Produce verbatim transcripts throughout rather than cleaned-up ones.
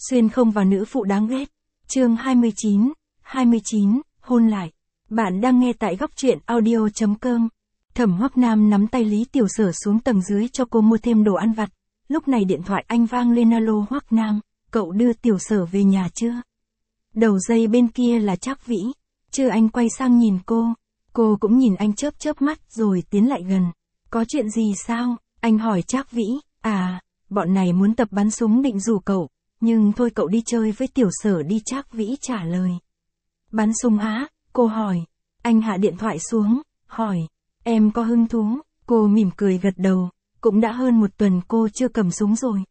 Xuyên không vào nữ phụ đáng ghét. Chương hai mươi chín, hai mươi chín, hôn lại. Bạn đang nghe tại góc truyện audio chấm com. Thẩm Hoắc Nam nắm tay Lý Tiểu Sở xuống tầng dưới cho cô mua thêm đồ ăn vặt. Lúc này điện thoại anh vang lên. Alo Hoắc Nam, cậu đưa Tiểu Sở về nhà chưa? Đầu dây bên kia là Trác Vĩ. Chưa. Anh quay sang nhìn cô. Cô cũng nhìn anh chớp chớp mắt rồi tiến lại gần. Có chuyện gì sao? Anh hỏi Trác Vĩ. À, bọn này muốn tập bắn súng định rủ cậu. Nhưng thôi cậu đi chơi với Tiểu Sở đi. Trác Vĩ trả lời. Bắn súng á? Cô hỏi. Anh hạ điện thoại xuống, hỏi. Em có hứng thú? Cô mỉm cười gật đầu. Cũng đã hơn một tuần cô chưa cầm súng rồi.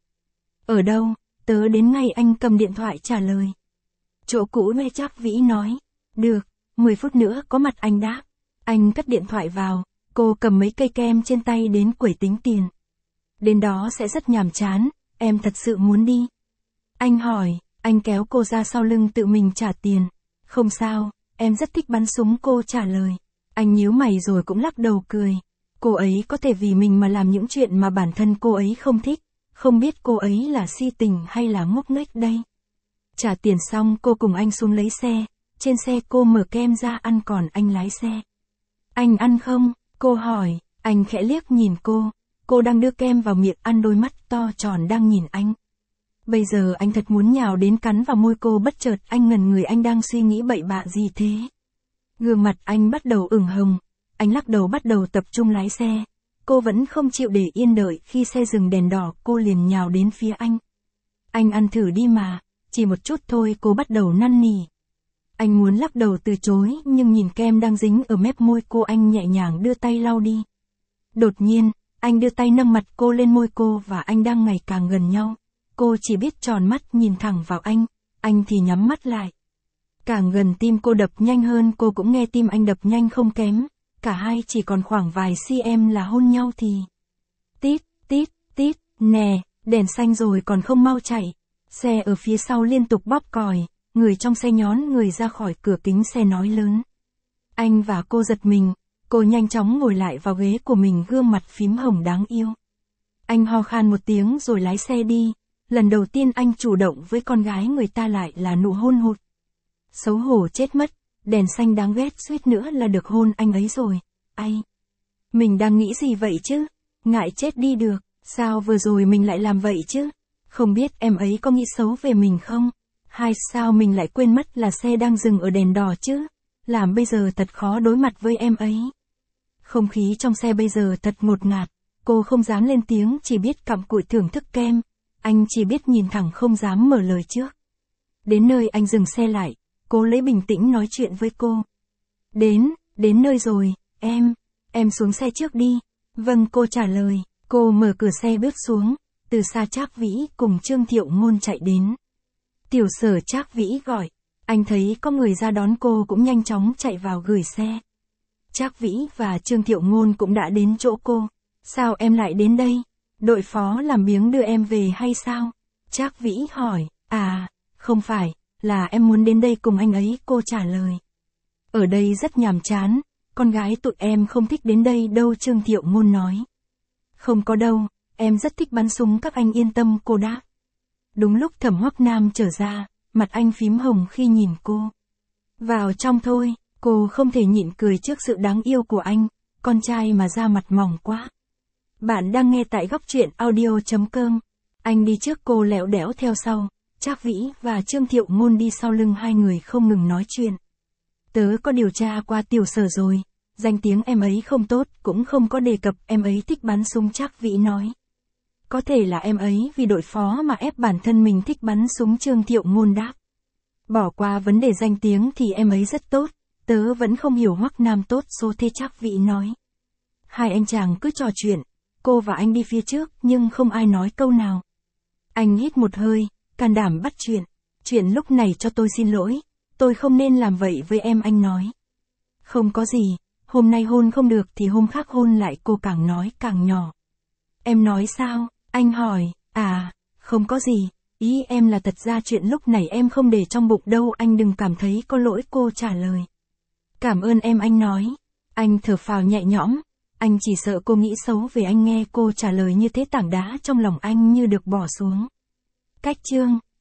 Ở đâu? Tớ đến ngay. Anh cầm điện thoại trả lời. Chỗ cũ. Nghe Trác Vĩ nói. Được, mười phút nữa có mặt. Anh đáp. Anh cất điện thoại vào. Cô cầm mấy cây kem trên tay đến quầy tính tiền. Đến đó sẽ rất nhàm chán. Em thật sự muốn đi? Anh hỏi. Anh kéo cô ra sau lưng tự mình trả tiền. Không sao, em rất thích bắn súng. Cô trả lời. Anh nhíu mày rồi cũng lắc đầu cười. Cô ấy có thể vì mình mà làm những chuyện mà bản thân cô ấy không thích. Không biết cô ấy là si tình hay là ngốc nghếch đây. Trả tiền xong cô cùng anh xuống lấy xe. Trên xe cô mở kem ra ăn còn anh lái xe. Anh ăn không? Cô hỏi. Anh khẽ liếc nhìn cô. Cô đang đưa kem vào miệng ăn, đôi mắt to tròn đang nhìn anh. Bây giờ anh thật muốn nhào đến cắn vào môi cô. Bất chợt anh ngẩn người. Anh đang suy nghĩ bậy bạ gì thế? Gương mặt anh bắt đầu ửng hồng. Anh lắc đầu bắt đầu tập trung lái xe. Cô vẫn không chịu để yên. Đợi khi xe dừng đèn đỏ cô liền nhào đến phía anh. Anh ăn thử đi mà. Chỉ một chút thôi. Cô bắt đầu năn nỉ. Anh muốn lắc đầu từ chối nhưng nhìn kem đang dính ở mép môi cô. Anh nhẹ nhàng đưa tay lau đi. Đột nhiên, anh đưa tay nâng mặt cô lên môi cô và anh đang ngày càng gần nhau. Cô chỉ biết tròn mắt nhìn thẳng vào anh. Anh thì nhắm mắt lại. Càng gần tim cô đập nhanh hơn. Cô cũng nghe tim anh đập nhanh không kém. Cả hai chỉ còn khoảng vài cm là hôn nhau thì. Tít, tít, tít, nè, đèn xanh rồi còn không mau chạy. Xe ở phía sau liên tục bóp còi. Người trong xe nhón người ra khỏi cửa kính xe nói lớn. Anh và cô giật mình. Cô nhanh chóng ngồi lại vào ghế của mình, gương mặt phím hồng đáng yêu. Anh ho khan một tiếng rồi lái xe đi. Lần đầu tiên anh chủ động với con gái người ta lại là nụ hôn hụt. Xấu hổ chết mất. Đèn xanh đáng ghét, suýt nữa là được hôn anh ấy rồi. Ai? Mình đang nghĩ gì vậy chứ? Ngại chết đi được. Sao vừa rồi mình lại làm vậy chứ? Không biết em ấy có nghĩ xấu về mình không? Hay sao mình lại quên mất là xe đang dừng ở đèn đỏ chứ? Làm bây giờ thật khó đối mặt với em ấy. Không khí trong xe bây giờ thật ngột ngạt. Cô không dám lên tiếng, chỉ biết cặm cụi thưởng thức kem. Anh chỉ biết nhìn thẳng không dám mở lời trước. Đến nơi anh dừng xe lại. Cô lấy bình tĩnh nói chuyện với cô. Đến, đến nơi rồi, em, em xuống xe trước đi. Vâng, cô trả lời. Cô mở cửa xe bước xuống. Từ xa Trác Vĩ cùng Trương Thiệu Ngôn chạy đến. Tiểu Sở. Trác Vĩ gọi. Anh thấy có người ra đón cô cũng nhanh chóng chạy vào gửi xe. Trác Vĩ và Trương Thiệu Ngôn cũng đã đến chỗ cô. Sao em lại đến đây? Đội phó làm biếng đưa em về hay sao? Trác Vĩ hỏi. À, không phải, là em muốn đến đây cùng anh ấy. Cô trả lời. Ở đây rất nhàm chán, con gái tụi em không thích đến đây đâu. Trương Thiệu Ngôn nói. Không có đâu, em rất thích bắn súng. Các anh yên tâm. Cô đáp. Đúng lúc Thẩm Hoắc Nam trở ra, mặt anh phím hồng khi nhìn cô. Vào trong thôi. Cô không thể nhịn cười trước sự đáng yêu của anh, con trai mà da mặt mỏng quá. Bạn đang nghe tại góc truyện audio chấm com. Anh đi trước, cô lẹo đẽo theo sau. Trác Vĩ và Trương Thiệu Ngôn đi sau lưng hai người không ngừng nói chuyện. Tớ có điều tra qua Tiểu Sở rồi, danh tiếng em ấy không tốt, cũng không có đề cập em ấy thích bắn súng. Trác Vĩ nói. Có thể là em ấy vì đội phó mà ép bản thân mình thích bắn súng. Trương Thiệu Ngôn đáp. Bỏ qua vấn đề danh tiếng thì em ấy rất tốt. Tớ vẫn không hiểu Hoắc Nam tốt số thế. Trác Vĩ nói. Hai anh chàng cứ trò chuyện. Cô và anh đi phía trước nhưng không ai nói câu nào. Anh hít một hơi, can đảm bắt chuyện. Chuyện lúc này cho tôi xin lỗi. Tôi không nên làm vậy với em. Anh nói. Không có gì. Hôm nay hôn không được thì hôm khác hôn lại. Cô càng nói càng nhỏ. Em nói sao? Anh hỏi. À, không có gì. Ý em là thật ra chuyện lúc này em không để trong bụng đâu. Anh đừng cảm thấy có lỗi. Cô trả lời. Cảm ơn em. Anh nói. Anh thở phào nhẹ nhõm. Anh chỉ sợ cô nghĩ xấu về anh. Nghe cô trả lời như thế tảng đá trong lòng anh như được bỏ xuống. Cách chương